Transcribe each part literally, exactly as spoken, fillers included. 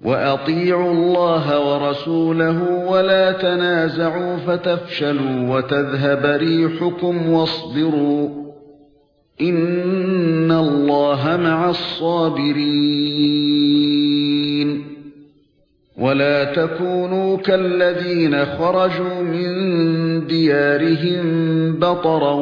وَأَطِيعُوا اللَّهَ وَرَسُولَهُ وَلَا تَنَازَعُوا فَتَفْشَلُوا وَتَذْهَبَ رِيحُكُمْ وَاصْبِرُوا إِنَّ اللَّهَ مَعَ الصَّابِرِينَ وَلَا تَكُونُوا كَالَّذِينَ خَرَجُوا مِن دِيَارِهِم بَطَرًا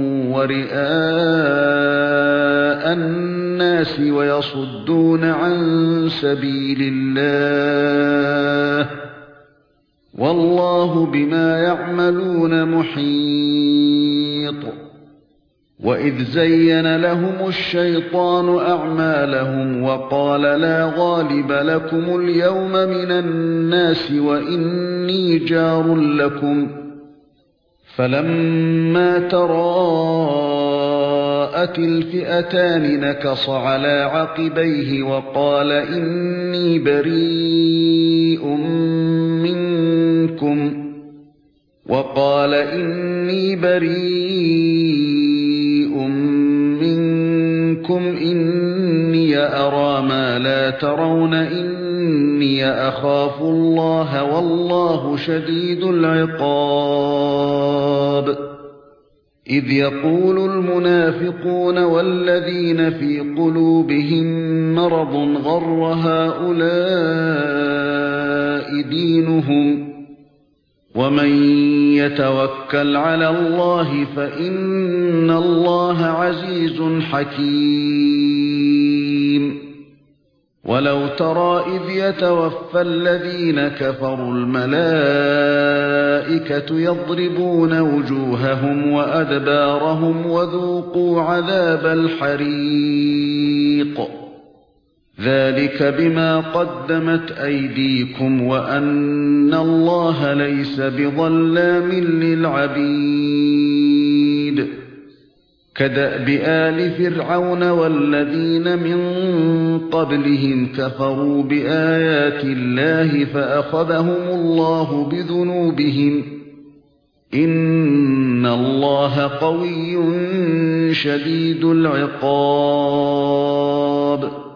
وَرِئَاءَ النَّاسِ وَيَصُدُّونَ عَن سَبِيلِ اللَّهِ وَاللَّهُ بِمَا يَعْمَلُونَ مُحِيطٌ وَإِذْ زَيَّنَ لَهُمُ الشَّيْطَانُ أَعْمَالَهُمْ وَقَالَ لَا غَالِبَ لَكُمُ الْيَوْمَ مِنَ النَّاسِ وَإِنِّي جَارٌ لَكُمْ فَلَمَّا تَرَاءَتِ الْفِئَتَانِ نَكَصَ عَلَى عَقِبَيْهِ وَقَالَ إِنِّي بَرِيءٌ مِنكُمْ وَقَالَ إِنِّي بَرِيءٌ مِنكُمْ إِنِّي أَرَى مَا لَا تَرَوْنَ إِنِّي أَخَافُ اللَّهَ وَاللَّهُ شَدِيدُ الْعِقَابِ إِذْ يَقُولُ الْمُنَافِقُونَ وَالَّذِينَ فِي قُلُوبِهِم مَّرَضٌ غَرَّ هَؤُلَاءِ دِينُهُمْ وَمَن يَتَوَكَّلْ عَلَى اللَّهِ فَإِنَّ اللَّهَ عَزِيزٌ حَكِيمٌ وَلَوْ تَرَى إِذْ يَتَوَفَّى الَّذِينَ كَفَرُوا الْمَلَائِكَةُ يَضْرِبُونَ وُجُوهَهُمْ وَأَدْبَارَهُمْ وَذُوقُوا عَذَابَ الْحَرِيقِ ذَلِكَ بِمَا قَدَّمَتْ أَيْدِيكُمْ وَأَنَّ اللَّهَ لَيْسَ بِظَلَّامٍ لِلْعَبِيدِ كَدَأْبِ آلِ فِرْعَوْنَ وَالَّذِينَ مِن قَبْلِهِمْ كَفَرُوا بِآيَاتِ اللَّهِ فَأَخَذَهُمُ اللَّهُ بِذُنُوبِهِمْ إِنَّ اللَّهَ قَوِيٌّ شَدِيدُ الْعِقَابِ